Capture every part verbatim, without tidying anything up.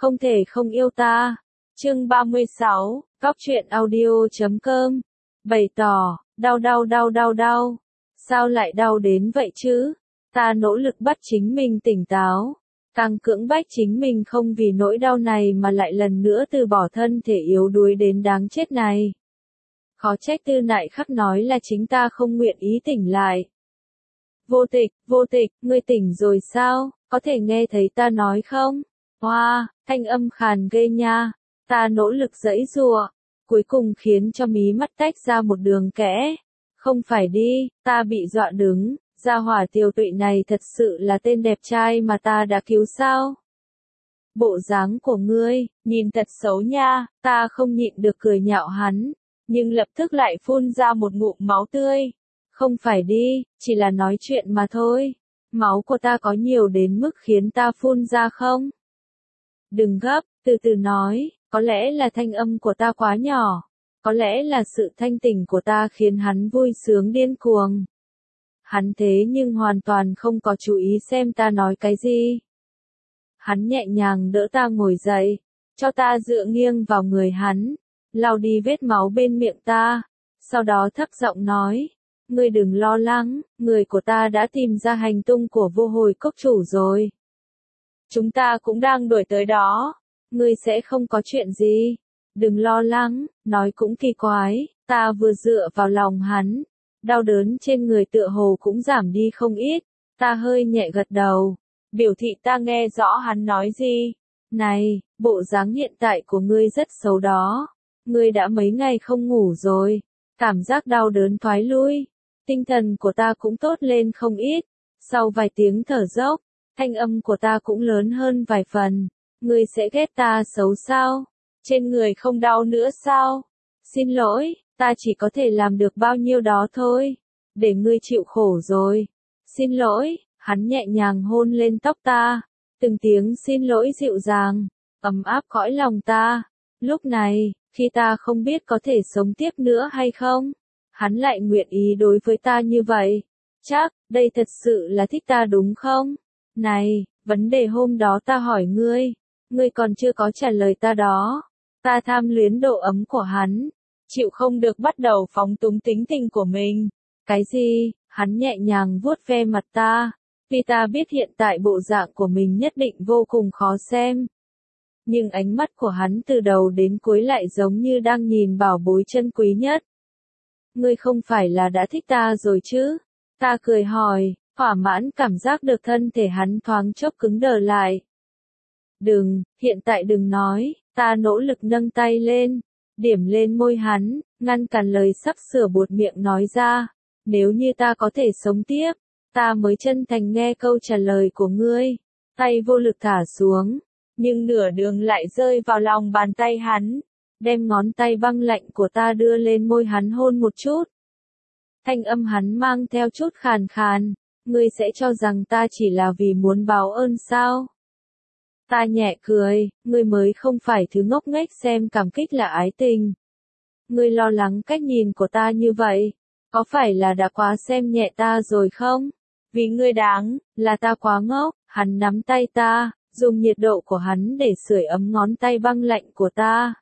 không thể không yêu ta. Chương ba mươi sáu, Góc truyện audio chấm com. Bày tỏ, đau đau đau đau đau. Sao lại đau đến vậy chứ? Ta nỗ lực bắt chính mình tỉnh táo. Càng cưỡng bách chính mình không vì nỗi đau này mà lại lần nữa từ bỏ thân thể yếu đuối đến đáng chết này. Khó trách Tư Nại Khắc nói là chính ta không nguyện ý tỉnh lại. Vô Tịch, Vô Tịch, ngươi tỉnh rồi sao? Có thể nghe thấy ta nói không? Hoa, wow, thanh âm khàn ghê nha. Ta nỗ lực giãy giụa, cuối cùng khiến cho mí mắt tách ra một đường kẽ. Không phải đi, ta bị dọa đứng, gia hỏa Tiêu Tụy này thật sự là tên đẹp trai mà ta đã cứu sao? Bộ dáng của ngươi, nhìn thật xấu nha, ta không nhịn được cười nhạo hắn, nhưng lập tức lại phun ra một ngụm máu tươi. Không phải đi, chỉ là nói chuyện mà thôi. Máu của ta có nhiều đến mức khiến ta phun ra không? Đừng gấp, từ từ nói, có lẽ là thanh âm của ta quá nhỏ. Có lẽ là sự thanh tỉnh của ta khiến hắn vui sướng điên cuồng. Hắn thế nhưng hoàn toàn không có chú ý xem ta nói cái gì. Hắn nhẹ nhàng đỡ ta ngồi dậy, cho ta dựa nghiêng vào người hắn, lau đi vết máu bên miệng ta, sau đó thấp giọng nói, ngươi đừng lo lắng, người của ta đã tìm ra hành tung của Vô Hồi Cốc chủ rồi. Chúng ta cũng đang đuổi tới đó, ngươi sẽ không có chuyện gì, đừng lo lắng, nói cũng kỳ quái, ta vừa dựa vào lòng hắn, đau đớn trên người tựa hồ cũng giảm đi không ít, ta hơi nhẹ gật đầu, biểu thị ta nghe rõ hắn nói gì. Này, bộ dáng hiện tại của ngươi rất xấu đó, ngươi đã mấy ngày không ngủ rồi, cảm giác đau đớn thoái lui, tinh thần của ta cũng tốt lên không ít, sau vài tiếng thở dốc, thanh âm của ta cũng lớn hơn vài phần, ngươi sẽ ghét ta xấu sao? Trên người không đau nữa sao? Xin lỗi, ta chỉ có thể làm được bao nhiêu đó thôi, để ngươi chịu khổ rồi. Xin lỗi, hắn nhẹ nhàng hôn lên tóc ta, từng tiếng xin lỗi dịu dàng, ấm áp cõi lòng ta. Lúc này, khi ta không biết có thể sống tiếp nữa hay không, hắn lại nguyện ý đối với ta như vậy. Chắc, đây thật sự là thích ta đúng không? Này, vấn đề hôm đó ta hỏi ngươi, ngươi còn chưa có trả lời ta đó. Ta tham luyến độ ấm của hắn, chịu không được bắt đầu phóng túng tính tình của mình. Cái gì? Hắn nhẹ nhàng vuốt ve mặt ta, vì ta biết hiện tại bộ dạng của mình nhất định vô cùng khó xem. Nhưng ánh mắt của hắn từ đầu đến cuối lại giống như đang nhìn bảo bối chân quý nhất. Ngươi không phải là đã thích ta rồi chứ? Ta cười hỏi, thỏa mãn cảm giác được thân thể hắn thoáng chốc cứng đờ lại. Đừng, hiện tại đừng nói, ta nỗ lực nâng tay lên, điểm lên môi hắn, ngăn cản lời sắp sửa buột miệng nói ra. Nếu như ta có thể sống tiếp, ta mới chân thành nghe câu trả lời của ngươi. Tay vô lực thả xuống, nhưng nửa đường lại rơi vào lòng bàn tay hắn, đem ngón tay băng lạnh của ta đưa lên môi hắn hôn một chút. Thanh âm hắn mang theo chút khàn khàn, ngươi sẽ cho rằng ta chỉ là vì muốn báo ơn sao? Ta nhẹ cười, ngươi mới không phải thứ ngốc nghếch xem cảm kích là ái tình. Ngươi lo lắng cách nhìn của ta như vậy, có phải là đã quá xem nhẹ ta rồi không? Vì ngươi đáng, là ta quá ngốc. Hắn nắm tay ta, dùng nhiệt độ của hắn để sưởi ấm ngón tay băng lạnh của ta.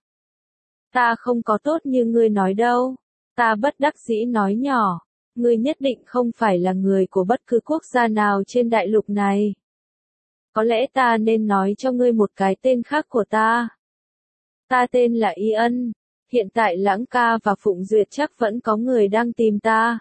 Ta không có tốt như ngươi nói đâu. Ta bất đắc dĩ nói nhỏ, ngươi nhất định không phải là người của bất cứ quốc gia nào trên đại lục này. Có lẽ ta nên nói cho ngươi một cái tên khác của ta. Ta tên là Y Ân. Hiện tại Lãng Ca và Phụng Duyệt chắc vẫn có người đang tìm ta.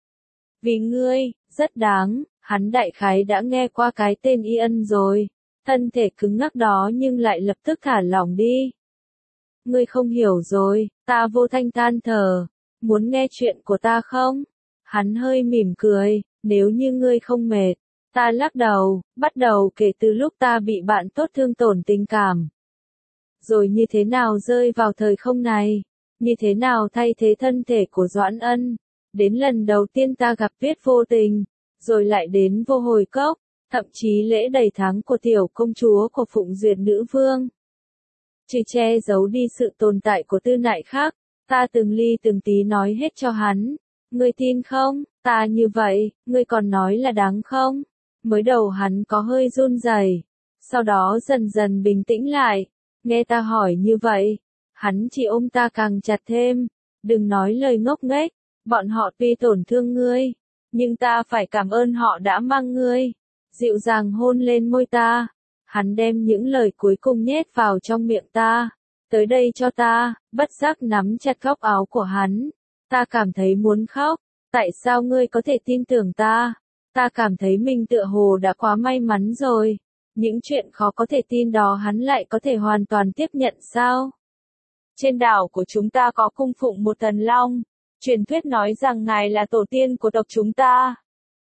Vì ngươi, rất đáng, hắn đại khái đã nghe qua cái tên Y Ân rồi. Thân thể cứng ngắc đó nhưng lại lập tức thả lỏng đi. Ngươi không hiểu rồi, ta vô thanh than thở. Muốn nghe chuyện của ta không? Hắn hơi mỉm cười, nếu như ngươi không mệt. Ta lắc đầu, bắt đầu kể từ lúc ta bị bạn tốt thương tổn tình cảm. Rồi như thế nào rơi vào thời không này, như thế nào thay thế thân thể của Doãn Ân, đến lần đầu tiên ta gặp Viết Vô Tình, rồi lại đến Vô Hồi Cốc, thậm chí lễ đầy tháng của tiểu công chúa của Phụng Duyệt Nữ Vương. Chỉ che giấu đi sự tồn tại của Tư Nại Khắc, ta từng ly từng tí nói hết cho hắn. Ngươi tin không? Ta như vậy, ngươi còn nói là đáng không? Mới đầu hắn có hơi run rẩy, sau đó dần dần bình tĩnh lại, nghe ta hỏi như vậy, hắn chỉ ôm ta càng chặt thêm, đừng nói lời ngốc nghếch, bọn họ tuy tổn thương ngươi, nhưng ta phải cảm ơn họ đã mang ngươi, dịu dàng hôn lên môi ta, hắn đem những lời cuối cùng nhét vào trong miệng ta, tới đây cho ta, bất giác nắm chặt góc áo của hắn, ta cảm thấy muốn khóc, tại sao ngươi có thể tin tưởng ta, ta cảm thấy mình tựa hồ đã quá may mắn rồi, những chuyện khó có thể tin đó hắn lại có thể hoàn toàn tiếp nhận sao? Trên đảo của chúng ta có cung phụng một thần long, truyền thuyết nói rằng ngài là tổ tiên của tộc chúng ta.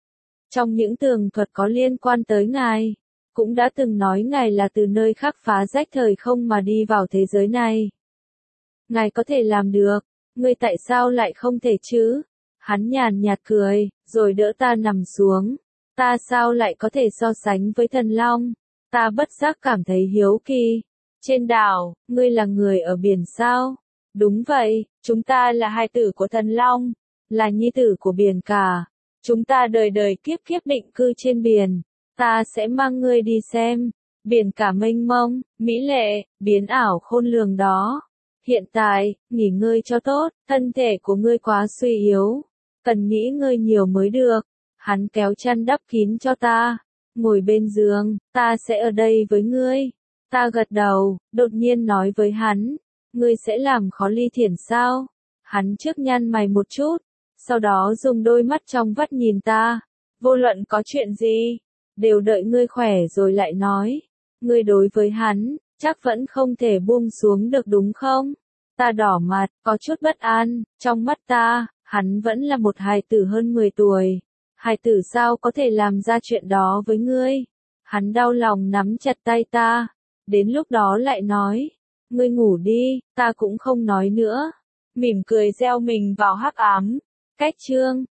Trong những tường thuật có liên quan tới ngài, cũng đã từng nói ngài là từ nơi khác phá rách thời không mà đi vào thế giới này. Ngài có thể làm được, ngươi tại sao lại không thể chứ? Hắn nhàn nhạt cười, rồi đỡ ta nằm xuống. Ta sao lại có thể so sánh với thần long? Ta bất giác cảm thấy hiếu kỳ. Trên đảo, ngươi là người ở biển sao? Đúng vậy, chúng ta là hai tử của thần long, là nhi tử của biển cả. Chúng ta đời đời kiếp kiếp định cư trên biển. Ta sẽ mang ngươi đi xem. Biển cả mênh mông, mỹ lệ, biến ảo khôn lường đó. Hiện tại, nghỉ ngơi cho tốt, thân thể của ngươi quá suy yếu. Cần nghĩ ngơi nhiều mới được. Hắn kéo chăn đắp kín cho ta. Ngồi bên giường, ta sẽ ở đây với ngươi. Ta gật đầu, đột nhiên nói với hắn. Ngươi sẽ làm khó Ly Thiển sao? Hắn trước nhăn mày một chút. Sau đó dùng đôi mắt trong vắt nhìn ta. Vô luận có chuyện gì, đều đợi ngươi khỏe rồi lại nói. Ngươi đối với hắn, chắc vẫn không thể buông xuống được đúng không? Ta đỏ mặt, có chút bất an, trong mắt ta, hắn vẫn là một hài tử hơn mười tuổi. Hài tử sao có thể làm ra chuyện đó với ngươi? Hắn đau lòng nắm chặt tay ta, đến lúc đó lại nói, ngươi ngủ đi, ta cũng không nói nữa. Mỉm cười gieo mình vào hắc ám. Cách chương